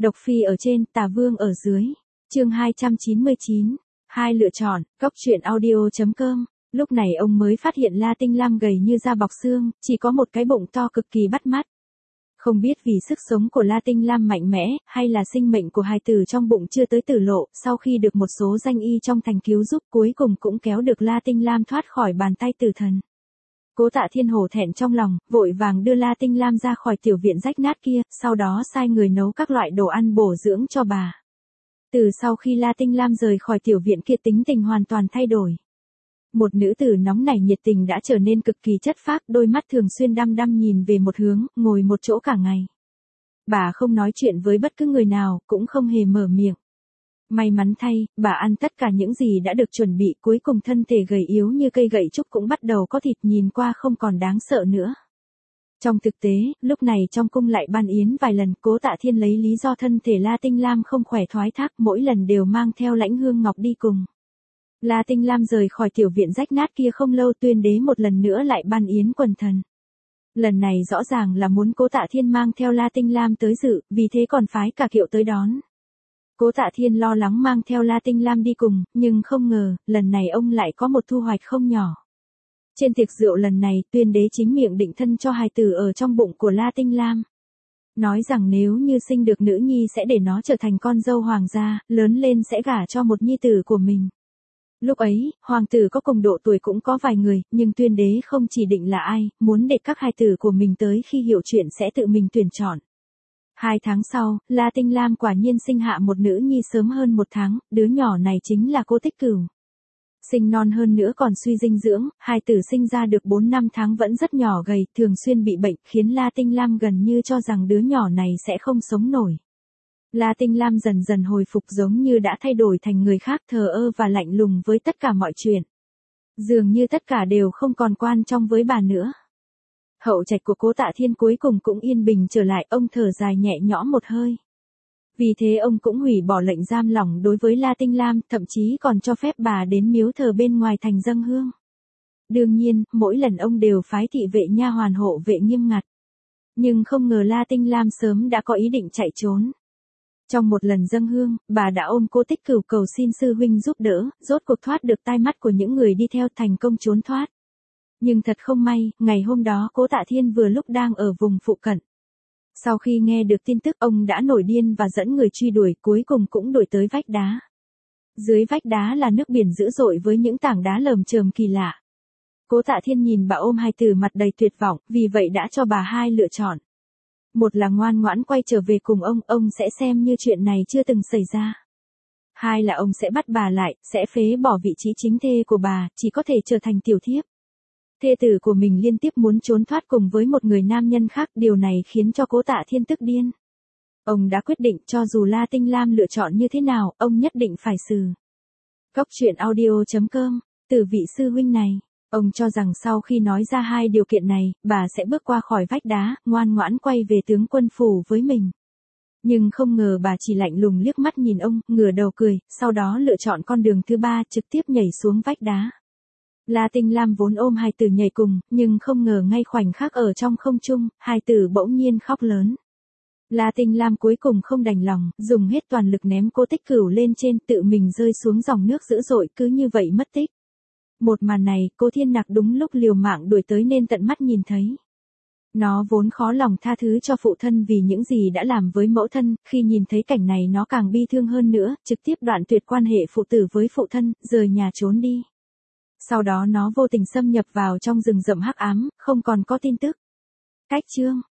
Độc Phi ở trên, Tà Vương ở dưới. Chương 299. Hai lựa chọn, Cốc truyện audio.com. Lúc này ông mới phát hiện La Tinh Lam gầy như da bọc xương, chỉ có một cái bụng to cực kỳ bắt mắt. Không biết vì sức sống của La Tinh Lam mạnh mẽ, hay là sinh mệnh của hài tử trong bụng chưa tới tử lộ, sau khi được một số danh y trong thành cứu giúp cuối cùng cũng kéo được La Tinh Lam thoát khỏi bàn tay tử thần. Cố Tạ Thiên hổ thẹn trong lòng, vội vàng đưa La Tinh Lam ra khỏi tiểu viện rách nát kia, sau đó sai người nấu các loại đồ ăn bổ dưỡng cho bà. Từ sau khi La Tinh Lam rời khỏi tiểu viện kia tính tình hoàn toàn thay đổi. Một nữ tử nóng nảy nhiệt tình đã trở nên cực kỳ chất phác, đôi mắt thường xuyên đăm đăm nhìn về một hướng, ngồi một chỗ cả ngày. Bà không nói chuyện với bất cứ người nào, cũng không hề mở miệng. May mắn thay, bà ăn tất cả những gì đã được chuẩn bị, cuối cùng thân thể gầy yếu như cây gậy trúc cũng bắt đầu có thịt, nhìn qua không còn đáng sợ nữa. Trong thực tế, lúc này trong cung lại ban yến vài lần, Cố Tạ Thiên lấy lý do thân thể La Tinh Lam không khỏe thoái thác, mỗi lần đều mang theo Lãnh Hương Ngọc đi cùng. La Tinh Lam rời khỏi tiểu viện rách nát kia không lâu, Tuyên Đế một lần nữa lại ban yến quần thần. Lần này rõ ràng là muốn Cố Tạ Thiên mang theo La Tinh Lam tới dự, vì thế còn phái cả kiệu tới đón. Cố Tạ Thiên lo lắng mang theo La Tinh Lam đi cùng, nhưng không ngờ, lần này ông lại có một thu hoạch không nhỏ. Trên tiệc rượu lần này, Tuyên Đế chính miệng định thân cho hài tử ở trong bụng của La Tinh Lam. Nói rằng nếu như sinh được nữ nhi sẽ để nó trở thành con dâu hoàng gia, lớn lên sẽ gả cho một nhi tử của mình. Lúc ấy, hoàng tử có cùng độ tuổi cũng có vài người, nhưng Tuyên Đế không chỉ định là ai, muốn để các hài tử của mình tới khi hiểu chuyện sẽ tự mình tuyển chọn. 2 tháng sau, La Tinh Lam quả nhiên sinh hạ một nữ nhi sớm hơn 1 tháng, đứa nhỏ này chính là Cố Tích Cửu. Sinh non hơn nữa còn suy dinh dưỡng, hài tử sinh ra được 4-5 tháng vẫn rất nhỏ gầy, thường xuyên bị bệnh, khiến La Tinh Lam gần như cho rằng đứa nhỏ này sẽ không sống nổi. La Tinh Lam dần dần hồi phục, giống như đã thay đổi thành người khác, thờ ơ và lạnh lùng với tất cả mọi chuyện. Dường như tất cả đều không còn quan trọng với bà nữa. Hậu trạch của Cố Tạ Thiên cuối cùng cũng yên bình trở lại, ông thở dài nhẹ nhõm một hơi. Vì thế ông cũng hủy bỏ lệnh giam lỏng đối với La Tinh Lam, thậm chí còn cho phép bà đến miếu thờ bên ngoài thành dâng hương. Đương nhiên, mỗi lần ông đều phái thị vệ nha hoàn hộ vệ nghiêm ngặt. Nhưng không ngờ La Tinh Lam sớm đã có ý định chạy trốn. Trong một lần dâng hương, bà đã ôm Cố Tích Cửu cầu xin sư huynh giúp đỡ, rốt cuộc thoát được tai mắt của những người đi theo, thành công trốn thoát. Nhưng thật không may, ngày hôm đó Cố Tạ Thiên vừa lúc đang ở vùng phụ cận. Sau khi nghe được tin tức, ông đã nổi điên và dẫn người truy đuổi, cuối cùng cũng đuổi tới vách đá. Dưới vách đá là nước biển dữ dội với những tảng đá lởm chởm kỳ lạ. Cố Tạ Thiên nhìn bà ôm hài tử mặt đầy tuyệt vọng, vì vậy đã cho bà 2 lựa chọn. Một là ngoan ngoãn quay trở về cùng ông sẽ xem như chuyện này chưa từng xảy ra. 2 là ông sẽ bắt bà lại, sẽ phế bỏ vị trí chính thê của bà, chỉ có thể trở thành tiểu thiếp. Thê tử của mình liên tiếp muốn trốn thoát cùng với một người nam nhân khác, điều này khiến cho Cố Tạ Thiên tức điên. Ông đã quyết định cho dù La Tinh Lam lựa chọn như thế nào, ông nhất định phải xử. Cốc truyện audio.com, từ vị sư huynh này, ông cho rằng sau khi nói ra 2 điều kiện này, bà sẽ bước qua khỏi vách đá, ngoan ngoãn quay về tướng quân phủ với mình. Nhưng không ngờ bà chỉ lạnh lùng liếc mắt nhìn ông, ngửa đầu cười, sau đó lựa chọn con đường thứ 3, trực tiếp nhảy xuống vách đá. La Tinh Lam vốn ôm hài tử nhảy cùng, nhưng không ngờ ngay khoảnh khắc ở trong không trung, hài tử bỗng nhiên khóc lớn. La Tinh Lam cuối cùng không đành lòng, dùng hết toàn lực ném Cố Tích Cửu lên trên, tự mình rơi xuống dòng nước dữ dội, cứ như vậy mất tích. Một màn này, Cố Thiên Nặc đúng lúc liều mạng đuổi tới nên tận mắt nhìn thấy. Nó vốn khó lòng tha thứ cho phụ thân vì những gì đã làm với mẫu thân, khi nhìn thấy cảnh này nó càng bi thương hơn nữa, trực tiếp đoạn tuyệt quan hệ phụ tử với phụ thân, rời nhà trốn đi. Sau đó nó vô tình xâm nhập vào trong rừng rậm hắc ám, không còn có tin tức. Cách chương